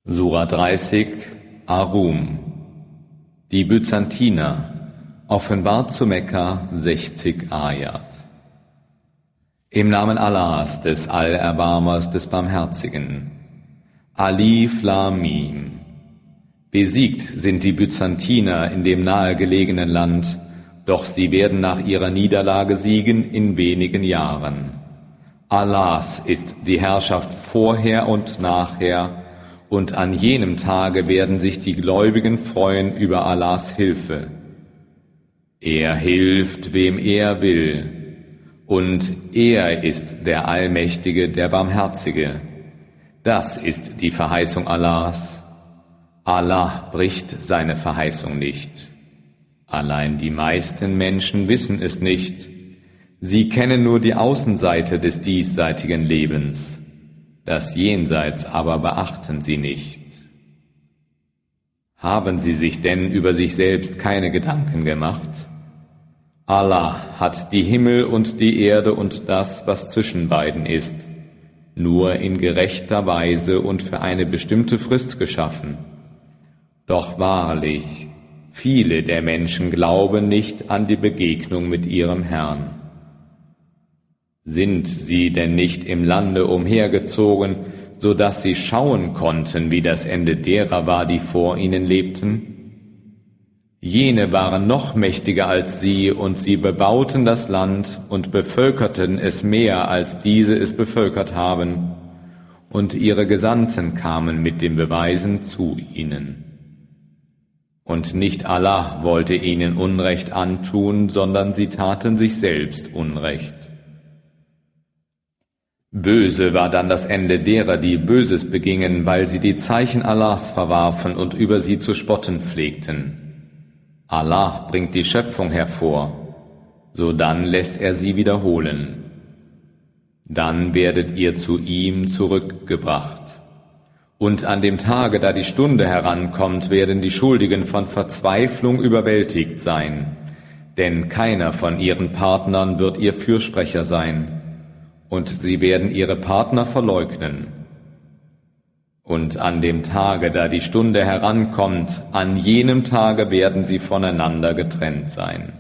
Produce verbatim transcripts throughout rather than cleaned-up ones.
Sura dreißig, Ar-Rum. Die Byzantiner, offenbart zu Mekka, sechzig Ayat. Im Namen Allahs, des Allerbarmers, des Barmherzigen. Alif Lam Mim. Besiegt sind die Byzantiner in dem nahegelegenen Land, doch sie werden nach ihrer Niederlage siegen in wenigen Jahren. Allahs ist die Herrschaft vorher und nachher, und an jenem Tage werden sich die Gläubigen freuen über Allahs Hilfe. Er hilft, wem er will, und er ist der Allmächtige, der Barmherzige. Das ist die Verheißung Allahs. Allah bricht seine Verheißung nicht. Allein die meisten Menschen wissen es nicht. Sie kennen nur die Außenseite des diesseitigen Lebens. Das Jenseits aber beachten sie nicht. Haben sie sich denn über sich selbst keine Gedanken gemacht? Allah hat die Himmel und die Erde und das, was zwischen beiden ist, nur in gerechter Weise und für eine bestimmte Frist geschaffen. Doch wahrlich, viele der Menschen glauben nicht an die Begegnung mit ihrem Herrn. Sind sie denn nicht im Lande umhergezogen, so dass sie schauen konnten, wie das Ende derer war, die vor ihnen lebten? Jene waren noch mächtiger als sie, und sie bebauten das Land und bevölkerten es mehr, als diese es bevölkert haben, und ihre Gesandten kamen mit den Beweisen zu ihnen. Und nicht Allah wollte ihnen Unrecht antun, sondern sie taten sich selbst Unrecht. Böse war dann das Ende derer, die Böses begingen, weil sie die Zeichen Allahs verwarfen und über sie zu spotten pflegten. Allah bringt die Schöpfung hervor, sodann lässt er sie wiederholen. Dann werdet ihr zu ihm zurückgebracht. Und an dem Tage, da die Stunde herankommt, werden die Schuldigen von Verzweiflung überwältigt sein, denn keiner von ihren Partnern wird ihr Fürsprecher sein. Und sie werden ihre Partner verleugnen. Und an dem Tage, da die Stunde herankommt, an jenem Tage werden sie voneinander getrennt sein.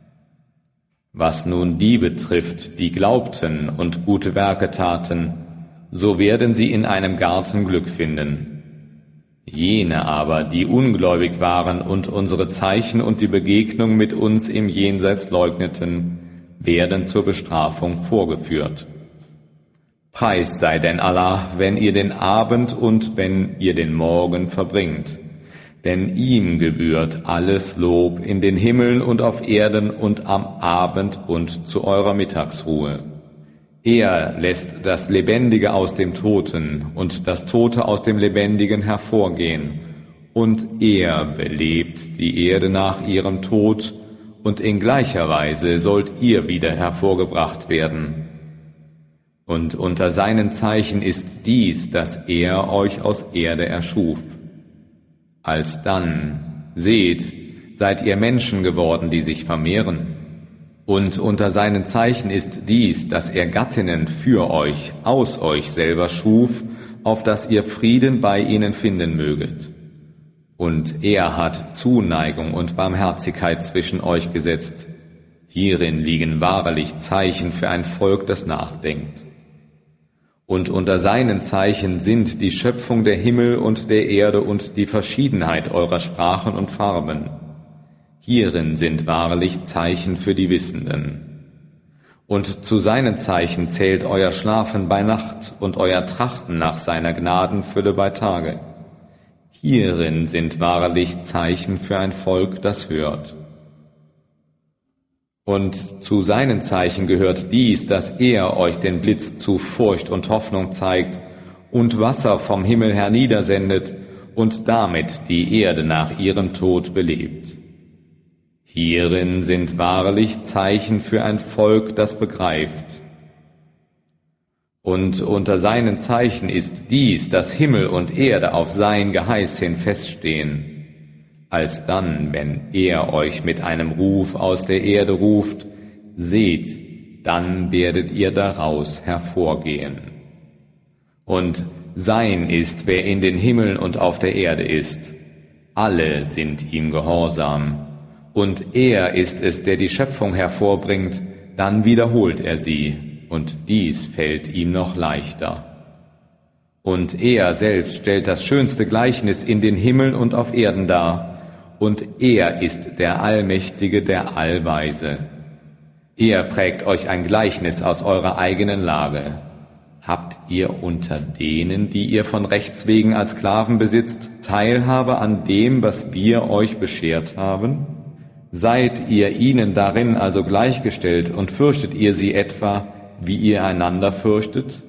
Was nun die betrifft, die glaubten und gute Werke taten, so werden sie in einem Garten Glück finden. Jene aber, die ungläubig waren und unsere Zeichen und die Begegnung mit uns im Jenseits leugneten, werden zur Bestrafung vorgeführt. Preis sei denn Allah, wenn ihr den Abend und wenn ihr den Morgen verbringt. Denn ihm gebührt alles Lob in den Himmeln und auf Erden und am Abend und zu eurer Mittagsruhe. Er lässt das Lebendige aus dem Toten und das Tote aus dem Lebendigen hervorgehen. Und er belebt die Erde nach ihrem Tod, und in gleicher Weise sollt ihr wieder hervorgebracht werden. Und unter seinen Zeichen ist dies, dass er euch aus Erde erschuf. Alsdann, seht, seid ihr Menschen geworden, die sich vermehren. Und unter seinen Zeichen ist dies, dass er Gattinnen für euch, aus euch selber schuf, auf dass ihr Frieden bei ihnen finden möget. Und er hat Zuneigung und Barmherzigkeit zwischen euch gesetzt. Hierin liegen wahrlich Zeichen für ein Volk, das nachdenkt. Und unter seinen Zeichen sind die Schöpfung der Himmel und der Erde und die Verschiedenheit eurer Sprachen und Farben. Hierin sind wahrlich Zeichen für die Wissenden. Und zu seinen Zeichen zählt euer Schlafen bei Nacht und euer Trachten nach seiner Gnadenfülle bei Tage. Hierin sind wahrlich Zeichen für ein Volk, das hört. Und zu seinen Zeichen gehört dies, dass er euch den Blitz zu Furcht und Hoffnung zeigt und Wasser vom Himmel herniedersendet und damit die Erde nach ihrem Tod belebt. Hierin sind wahrlich Zeichen für ein Volk, das begreift. Und unter seinen Zeichen ist dies, dass Himmel und Erde auf sein Geheiß hin feststehen. Alsdann, wenn er euch mit einem Ruf aus der Erde ruft, seht, dann werdet ihr daraus hervorgehen. Und sein ist, wer in den Himmeln und auf der Erde ist. Alle sind ihm gehorsam. Und er ist es, der die Schöpfung hervorbringt, dann wiederholt er sie, und dies fällt ihm noch leichter. Und er selbst stellt das schönste Gleichnis in den Himmeln und auf Erden dar, und er ist der Allmächtige, der Allweise. Er prägt euch ein Gleichnis aus eurer eigenen Lage. Habt ihr unter denen, die ihr von Rechts wegen als Sklaven besitzt, Teilhabe an dem, was wir euch beschert haben? Seid ihr ihnen darin also gleichgestellt und fürchtet ihr sie etwa, wie ihr einander fürchtet?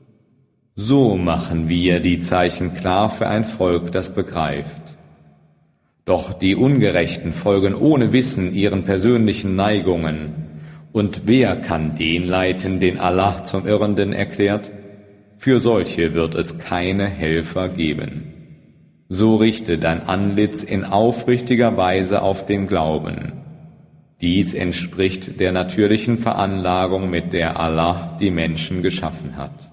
So machen wir die Zeichen klar für ein Volk, das begreift. Doch die Ungerechten folgen ohne Wissen ihren persönlichen Neigungen. Und wer kann den leiten, den Allah zum Irrenden erklärt? Für solche wird es keine Helfer geben. So richte dein Antlitz in aufrichtiger Weise auf den Glauben. Dies entspricht der natürlichen Veranlagung, mit der Allah die Menschen geschaffen hat.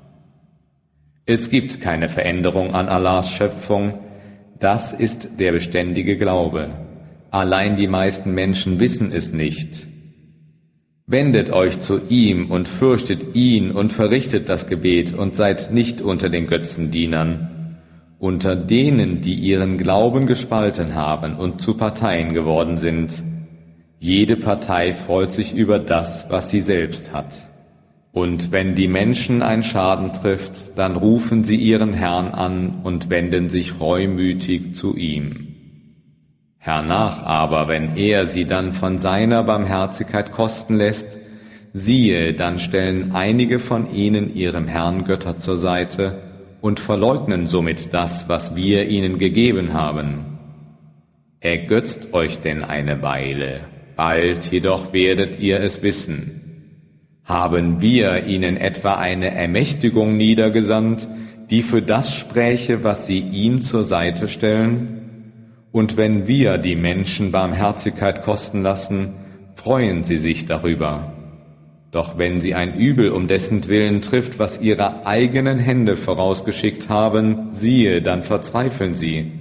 Es gibt keine Veränderung an Allahs Schöpfung, das ist der beständige Glaube. Allein die meisten Menschen wissen es nicht. Wendet euch zu ihm und fürchtet ihn und verrichtet das Gebet und seid nicht unter den Götzendienern, unter denen, die ihren Glauben gespalten haben und zu Parteien geworden sind. Jede Partei freut sich über das, was sie selbst hat. Und wenn die Menschen ein Schaden trifft, dann rufen sie ihren Herrn an und wenden sich reumütig zu ihm. Hernach aber, wenn er sie dann von seiner Barmherzigkeit kosten lässt, siehe, dann stellen einige von ihnen ihrem Herrn Götter zur Seite und verleugnen somit das, was wir ihnen gegeben haben. Ergötzt euch denn eine Weile, bald jedoch werdet ihr es wissen. Haben wir ihnen etwa eine Ermächtigung niedergesandt, die für das spräche, was sie ihm zur Seite stellen? Und wenn wir die Menschen Barmherzigkeit kosten lassen, freuen sie sich darüber. Doch wenn sie ein Übel um dessen Willen trifft, was ihre eigenen Hände vorausgeschickt haben, siehe, dann verzweifeln sie.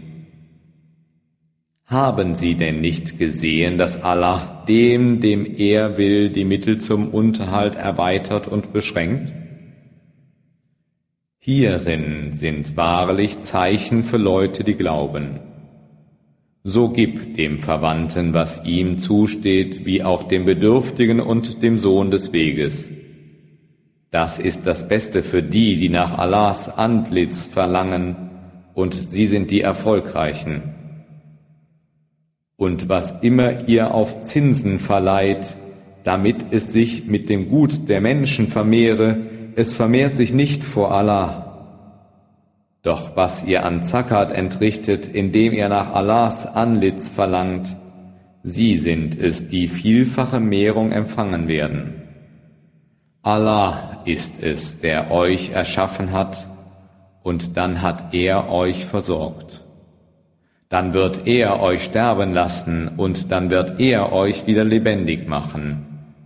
Haben sie denn nicht gesehen, dass Allah dem, dem er will, die Mittel zum Unterhalt erweitert und beschränkt? Hierin sind wahrlich Zeichen für Leute, die glauben. So gib dem Verwandten, was ihm zusteht, wie auch dem Bedürftigen und dem Sohn des Weges. Das ist das Beste für die, die nach Allahs Antlitz verlangen, und sie sind die Erfolgreichen. Und was immer ihr auf Zinsen verleiht, damit es sich mit dem Gut der Menschen vermehre, es vermehrt sich nicht vor Allah. Doch was ihr an Zakat entrichtet, indem ihr nach Allahs Antlitz verlangt, sie sind es, die vielfache Mehrung empfangen werden. Allah ist es, der euch erschaffen hat, und dann hat er euch versorgt. Dann wird er euch sterben lassen, und dann wird er euch wieder lebendig machen.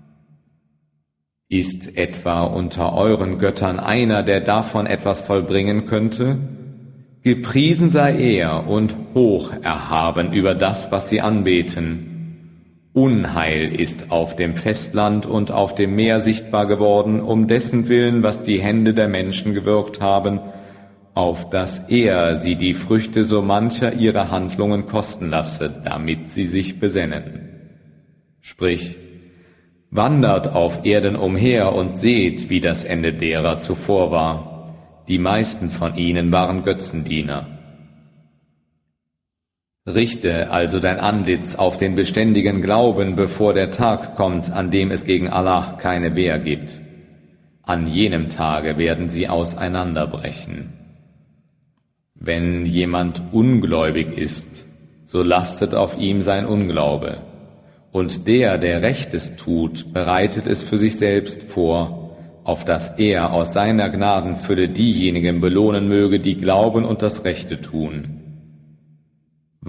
Ist etwa unter euren Göttern einer, der davon etwas vollbringen könnte? Gepriesen sei er und hoch erhaben über das, was sie anbeten. Unheil ist auf dem Festland und auf dem Meer sichtbar geworden, um dessen Willen, was die Hände der Menschen gewirkt haben, auf dass er sie die Früchte so mancher ihrer Handlungen kosten lasse, damit sie sich besennen. Sprich, wandert auf Erden umher und seht, wie das Ende derer zuvor war. Die meisten von ihnen waren Götzendiener. Richte also dein Antlitz auf den beständigen Glauben, bevor der Tag kommt, an dem es gegen Allah keine Wehr gibt. An jenem Tage werden sie auseinanderbrechen. Wenn jemand ungläubig ist, so lastet auf ihm sein Unglaube. Und der, der Rechtes tut, bereitet es für sich selbst vor, auf dass er aus seiner Gnadenfülle diejenigen belohnen möge, die glauben und das Rechte tun.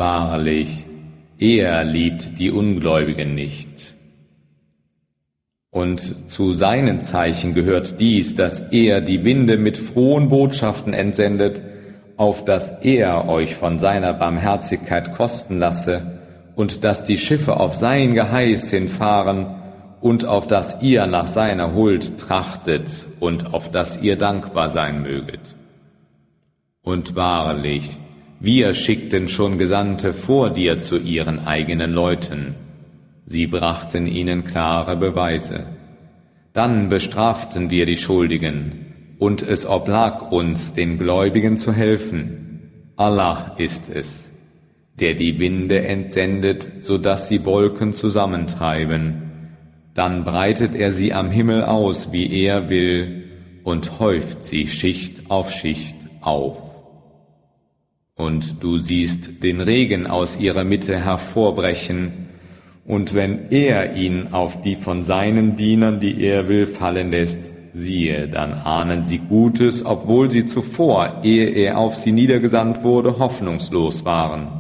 Wahrlich, er liebt die Ungläubigen nicht. Und zu seinen Zeichen gehört dies, dass er die Winde mit frohen Botschaften entsendet, auf dass er euch von seiner Barmherzigkeit kosten lasse, und dass die Schiffe auf sein Geheiß hinfahren, und auf dass ihr nach seiner Huld trachtet, und auf dass ihr dankbar sein möget. Und wahrlich, wir schickten schon Gesandte vor dir zu ihren eigenen Leuten. Sie brachten ihnen klare Beweise. Dann bestraften wir die Schuldigen, und es oblag uns, den Gläubigen zu helfen. Allah ist es, der die Winde entsendet, so dass sie Wolken zusammentreiben. Dann breitet er sie am Himmel aus, wie er will, und häuft sie Schicht auf Schicht auf. Und du siehst den Regen aus ihrer Mitte hervorbrechen, und wenn er ihn auf die von seinen Dienern, die er will, fallen lässt, siehe, dann ahnen sie Gutes, obwohl sie zuvor, ehe er auf sie niedergesandt wurde, hoffnungslos waren.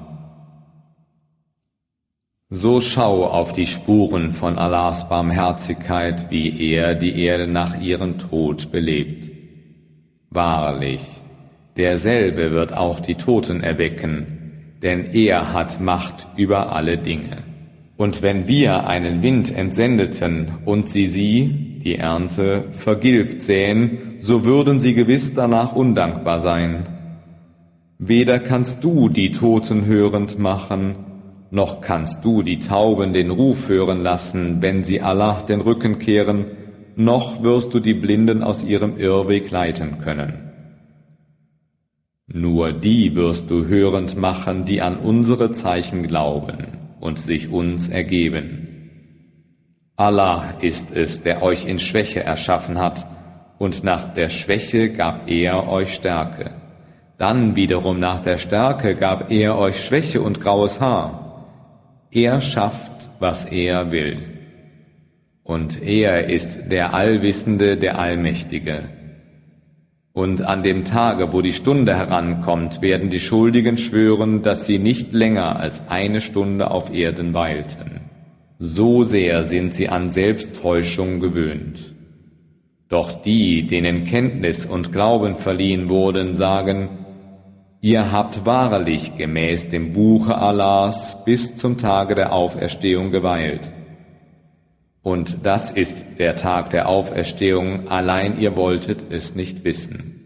So schau auf die Spuren von Allahs Barmherzigkeit, wie er die Erde nach ihrem Tod belebt. Wahrlich, derselbe wird auch die Toten erwecken, denn er hat Macht über alle Dinge. Und wenn wir einen Wind entsendeten und sie sie, die Ernte, vergilbt sähen, so würden sie gewiss danach undankbar sein. Weder kannst du die Toten hörend machen, noch kannst du die Tauben den Ruf hören lassen, wenn sie Allah den Rücken kehren, noch wirst du die Blinden aus ihrem Irrweg leiten können. Nur die wirst du hörend machen, die an unsere Zeichen glauben und sich uns ergeben. Allah ist es, der euch in Schwäche erschaffen hat, und nach der Schwäche gab er euch Stärke. Dann wiederum nach der Stärke gab er euch Schwäche und graues Haar. Er schafft, was er will. Und er ist der Allwissende, der Allmächtige. Und an dem Tage, wo die Stunde herankommt, werden die Schuldigen schwören, dass sie nicht länger als eine Stunde auf Erden weilten. So sehr sind sie an Selbsttäuschung gewöhnt. Doch die, denen Kenntnis und Glauben verliehen wurden, sagen: Ihr habt wahrlich gemäß dem Buche Allahs bis zum Tage der Auferstehung geweilt. Und das ist der Tag der Auferstehung, allein ihr wolltet es nicht wissen.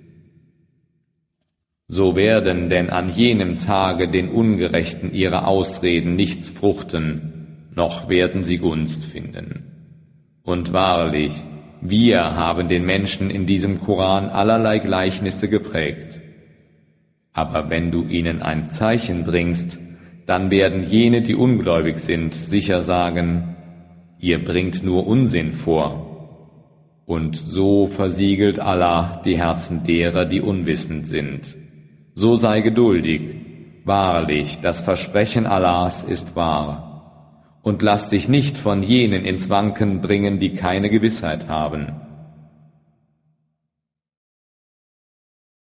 So werden denn an jenem Tage den Ungerechten ihre Ausreden nichts fruchten, noch werden sie Gunst finden. Und wahrlich, wir haben den Menschen in diesem Koran allerlei Gleichnisse geprägt. Aber wenn du ihnen ein Zeichen bringst, dann werden jene, die ungläubig sind, sicher sagen: Ihr bringt nur Unsinn vor. Und so versiegelt Allah die Herzen derer, die unwissend sind. So sei geduldig. Wahrlich, das Versprechen Allahs ist wahr. Und lass dich nicht von jenen ins Wanken bringen, die keine Gewissheit haben.